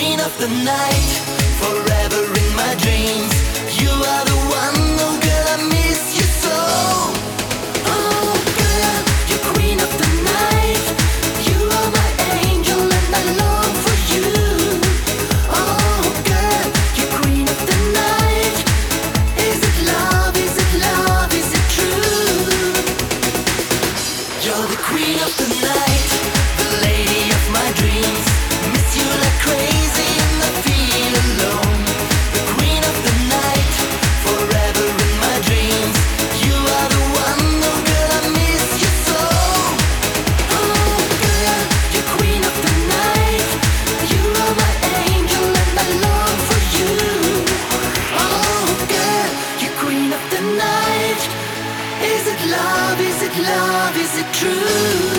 queen of the night, forever in my dreams. You are the one, oh girl, I miss you so. Oh girl, you're queen of the night. You are my angel and I long for you. Oh girl, you're queen of the night. Is it love, is it love, is it true? You're the queen of the night, the lady of my dreams. Miss you like crazy and I feel alone. The queen of the night, forever in my dreams. You are the one, oh girl, I miss you so. Oh girl, you're queen of the night. You are my angel and I long for you. Oh girl, you're queen of the night. Is it love, is it love, is it true?